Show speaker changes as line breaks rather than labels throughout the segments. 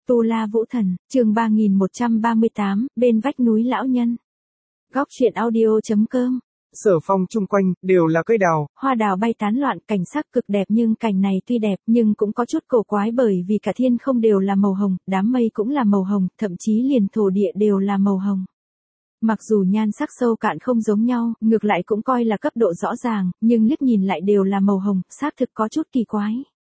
Tu La Vũ Thần, chương 3138, bên vách núi lão nhân. Góc truyện audio.com.
Sở Phong chung quanh, đều là cây đào.
Hoa đào bay tán loạn, cảnh sắc cực đẹp nhưng cảnh này tuy đẹp nhưng cũng có chút cổ quái bởi vì cả thiên không đều là màu hồng, đám mây cũng là màu hồng, thậm chí liền thổ địa đều là màu hồng. Mặc dù nhan sắc sâu cạn không giống nhau, ngược lại cũng coi là cấp độ rõ ràng, nhưng liếc nhìn lại đều là màu hồng, xác thực có chút kỳ quái.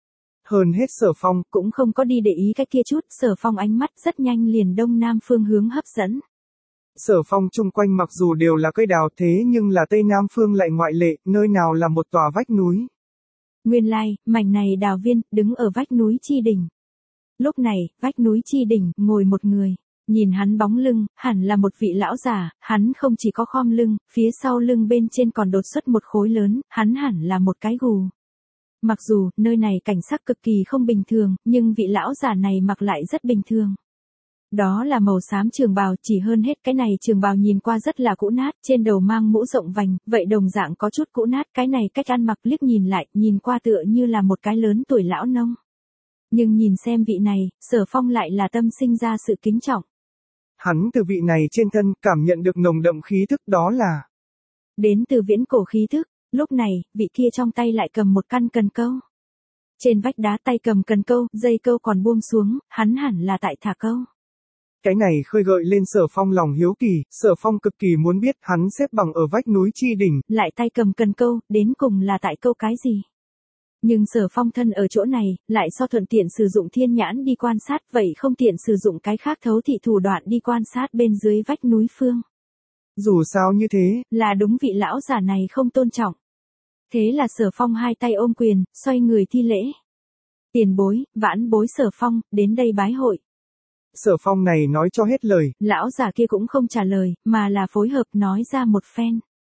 Hơn hết Sở Phong
cũng không có đi để ý cái kia chút, Sở Phong ánh mắt rất nhanh liền đông nam phương hướng hấp dẫn.
Sở Phong chung quanh mặc dù đều là cây đào thế nhưng là tây nam phương lại ngoại lệ, nơi nào là một tòa vách núi.
Nguyên lai, mảnh này đào viên, đứng ở vách núi chi đỉnh. Lúc này, vách núi chi đỉnh, ngồi một người. Nhìn hắn bóng lưng, hẳn là một vị lão già, hắn không chỉ có khom lưng, phía sau lưng bên trên còn đột xuất một khối lớn, hắn hẳn là một cái gù. Mặc dù, nơi này cảnh sắc cực kỳ không bình thường, nhưng vị lão già này mặc lại rất bình thường. Đó là màu xám trường bào, chỉ hơn hết cái này trường bào nhìn qua rất là cũ nát, trên đầu mang mũ rộng vành, vậy đồng dạng có chút cũ nát, cái này cách ăn mặc liếc nhìn lại, nhìn qua tựa như là một cái lớn tuổi lão nông. Nhưng nhìn xem vị này, Sở Phong lại là tâm sinh ra sự kính trọng.
Hắn từ vị này trên thân, cảm nhận được nồng đậm khí thức đó là
đến từ viễn cổ khí thức. Lúc này, vị kia trong tay lại cầm một căn cần câu. Trên vách đá tay cầm cần câu, dây câu còn buông xuống, hắn hẳn là tại thả câu.
Cái này khơi gợi lên Sở Phong lòng hiếu kỳ, Sở Phong cực kỳ muốn biết hắn xếp bằng ở vách núi chi đỉnh.
Lại tay cầm cần câu, đến cùng là tại câu cái gì? Nhưng Sở Phong thân ở chỗ này, lại so thuận tiện sử dụng thiên nhãn đi quan sát, vậy không tiện sử dụng cái khác thấu thị thủ đoạn đi quan sát bên dưới vách núi phương.
Dù sao như thế,
là đúng vị lão giả này không tôn trọng. Thế là Sở Phong hai tay ôm quyền, xoay người thi lễ. Tiền bối, vãn bối Sở Phong, đến đây bái hội.
Sở Phong này nói cho hết lời.
Lão giả kia cũng không trả lời, mà là phối hợp nói ra một phen.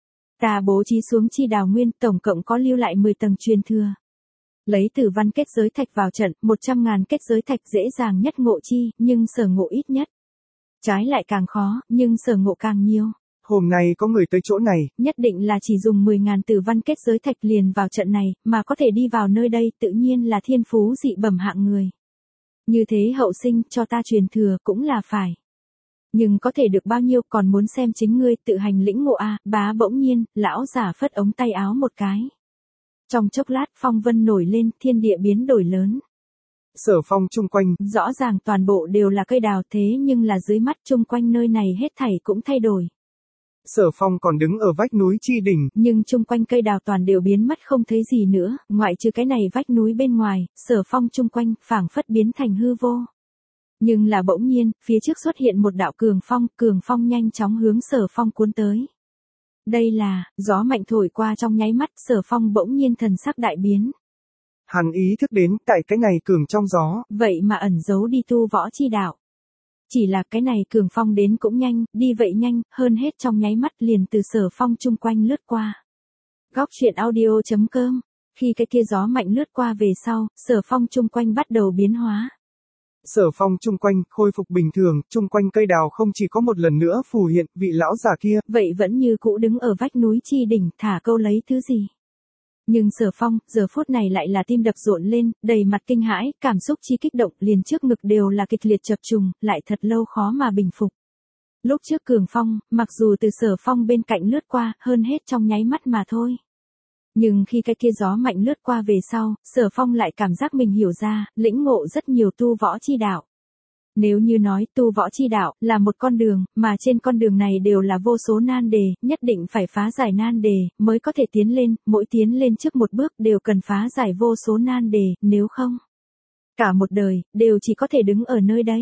Ta bố trí xuống chi đào nguyên, tổng cộng có lưu lại 10 tầng truyền thừa. Lấy tử văn kết giới thạch vào trận, 100.000 kết giới thạch dễ dàng nhất ngộ chi, nhưng sở ngộ ít nhất. Trái lại càng khó, nhưng sở ngộ càng nhiều.
Hôm nay có người tới chỗ này,
nhất định là chỉ dùng 10.000 tử văn kết giới thạch liền vào trận này, mà có thể đi vào nơi đây tự nhiên là thiên phú dị bẩm hạng người. Như thế hậu sinh cho ta truyền thừa cũng là phải. Nhưng có thể được bao nhiêu còn muốn xem chính ngươi tự hành lĩnh ngộ a. Bá bỗng nhiên, lão giả phất ống tay áo một cái. Trong chốc lát phong vân nổi lên, thiên địa biến đổi lớn.
Sở Phong chung quanh,
rõ ràng toàn bộ đều là cây đào thế nhưng là dưới mắt chung quanh nơi này hết thảy cũng thay đổi.
Sở Phong còn đứng ở vách núi chi đỉnh,
nhưng chung quanh cây đào toàn đều biến mất không thấy gì nữa, ngoại trừ cái này vách núi bên ngoài, Sở Phong chung quanh phảng phất biến thành hư vô. Nhưng là bỗng nhiên, phía trước xuất hiện một đạo cường phong nhanh chóng hướng Sở Phong cuốn tới. Đây là, gió mạnh thổi qua trong nháy mắt, Sở Phong bỗng nhiên thần sắc đại biến.
Hắn ý thức đến, tại cái này cường trong gió,
vậy mà ẩn giấu đi tu võ chi đạo. Chỉ là cái này cường phong đến cũng nhanh, đi vậy nhanh, hơn hết trong nháy mắt liền từ Sở Phong chung quanh lướt qua. Góc truyện audio.com. Khi cái kia gió mạnh lướt qua về sau, Sở Phong chung quanh bắt đầu biến hóa.
Sở Phong chung quanh khôi phục bình thường, chung quanh cây đào không chỉ có một lần nữa phù hiện vị lão già kia,
vậy vẫn như cũ đứng ở vách núi chi đỉnh thả câu lấy thứ gì. Nhưng Sở Phong, giờ phút này lại là tim đập rộn lên, đầy mặt kinh hãi, cảm xúc chi kích động, liền trước ngực đều là kịch liệt chập trùng, lại thật lâu khó mà bình phục. Lúc trước cường phong, mặc dù từ Sở Phong bên cạnh lướt qua, hơn hết trong nháy mắt mà thôi. Nhưng khi cái kia gió mạnh lướt qua về sau, Sở Phong lại cảm giác mình hiểu ra, lĩnh ngộ rất nhiều tu võ chi đạo. Nếu như nói tu võ chi đạo là một con đường, mà trên con đường này đều là vô số nan đề, nhất định phải phá giải nan đề, mới có thể tiến lên, mỗi tiến lên trước một bước đều cần phá giải vô số nan đề, nếu không, cả một đời, đều chỉ có thể đứng ở nơi đây.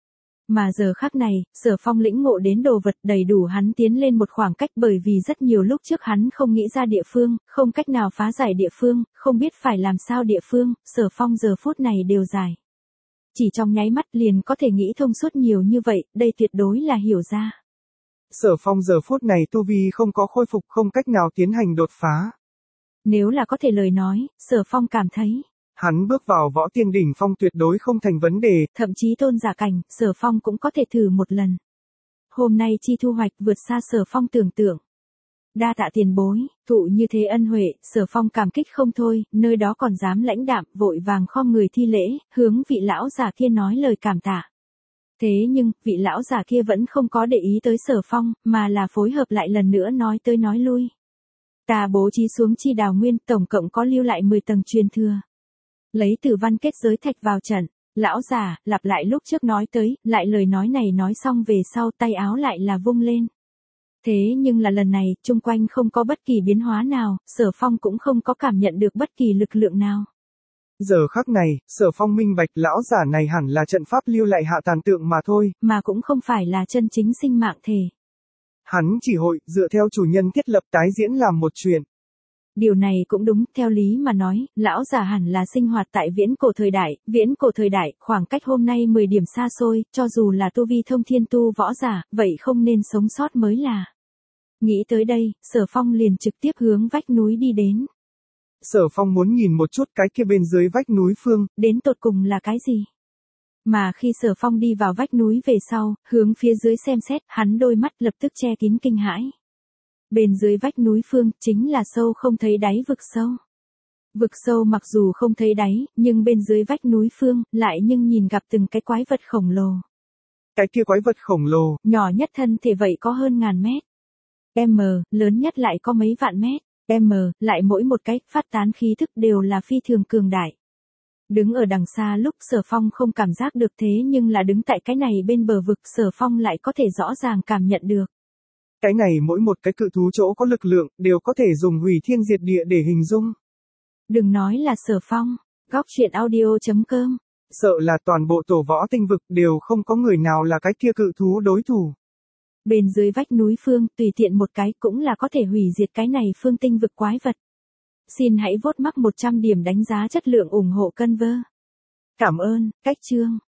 Mà giờ khắc này, Sở Phong lĩnh ngộ đến đồ vật đầy đủ hắn tiến lên một khoảng cách bởi vì rất nhiều lúc trước hắn không nghĩ ra địa phương, không cách nào phá giải địa phương, không biết phải làm sao địa phương, Sở Phong giờ phút này đều giải. Chỉ trong nháy mắt liền có thể nghĩ thông suốt nhiều như vậy, đây tuyệt đối là hiểu ra.
Sở Phong giờ phút này tu vi không có khôi phục, không cách nào tiến hành đột phá.
Nếu là có thể lời nói, Sở Phong cảm thấy
hắn bước vào võ tiên đỉnh phong tuyệt đối không thành vấn đề,
thậm chí tôn giả cảnh, Sở Phong cũng có thể thử một lần. Hôm nay chi thu hoạch vượt xa Sở Phong tưởng tượng. Đa tạ tiền bối, thụ như thế ân huệ, Sở Phong cảm kích không thôi, nơi đó còn dám lãnh đạm, vội vàng khom người thi lễ, hướng vị lão già kia nói lời cảm tạ. Thế nhưng, vị lão già kia vẫn không có để ý tới Sở Phong, mà là phối hợp lại lần nữa nói tới nói lui. Ta bố trí xuống chi đào nguyên, tổng cộng có lưu lại 10 tầng truyền thừa. Lấy tử văn kết giới thạch vào trận, lão già, lặp lại lúc trước nói tới, lại lời nói này nói xong về sau tay áo lại là vung lên. Thế nhưng là lần này, chung quanh không có bất kỳ biến hóa nào, Sở Phong cũng không có cảm nhận được bất kỳ lực lượng nào.
Giờ khắc này, Sở Phong minh bạch lão giả này hẳn là trận pháp lưu lại hạ tàn tượng mà thôi.
Mà cũng không phải là chân chính sinh mạng thể.
Hắn chỉ hội, dựa theo chủ nhân thiết lập tái diễn làm một chuyện.
Điều này cũng đúng, theo lý mà nói, lão già hẳn là sinh hoạt tại viễn cổ thời đại, khoảng cách hôm nay 10 điểm xa xôi, cho dù là tu vi thông thiên tu võ giả, vậy không nên sống sót mới là. Nghĩ tới đây, Sở Phong liền trực tiếp hướng vách núi đi đến.
Sở Phong muốn nhìn một chút cái kia bên dưới vách núi phương,
đến tột cùng là cái gì? Mà khi Sở Phong đi vào vách núi về sau, hướng phía dưới xem xét, hắn đôi mắt lập tức che kín kinh hãi. Bên dưới vách núi phương, chính là sâu không thấy đáy vực sâu. Vực sâu mặc dù không thấy đáy, nhưng bên dưới vách núi phương, lại nhưng nhìn gặp từng cái quái vật khổng lồ.
Cái kia quái vật khổng lồ,
nhỏ nhất thân thể vậy có hơn ngàn mét. M, lớn nhất lại có mấy vạn mét. M, lại mỗi một cái, phát tán khí thức đều là phi thường cường đại. Đứng ở đằng xa lúc Sở Phong không cảm giác được thế nhưng là đứng tại cái này bên bờ vực Sở Phong lại có thể rõ ràng cảm nhận được.
Cái này mỗi một cái cự thú chỗ có lực lượng, đều có thể dùng hủy thiên diệt địa để hình dung.
Đừng nói là Sở Phong, góc truyện audio.com.
Sợ là toàn bộ tổ võ tinh vực đều không có người nào là cái kia cự thú đối thủ.
Bên dưới vách núi phương, tùy tiện một cái cũng là có thể hủy diệt cái này phương tinh vực quái vật. Xin hãy vote mắc 100 điểm đánh giá chất lượng ủng hộ Conver. Cảm ơn, cách chương.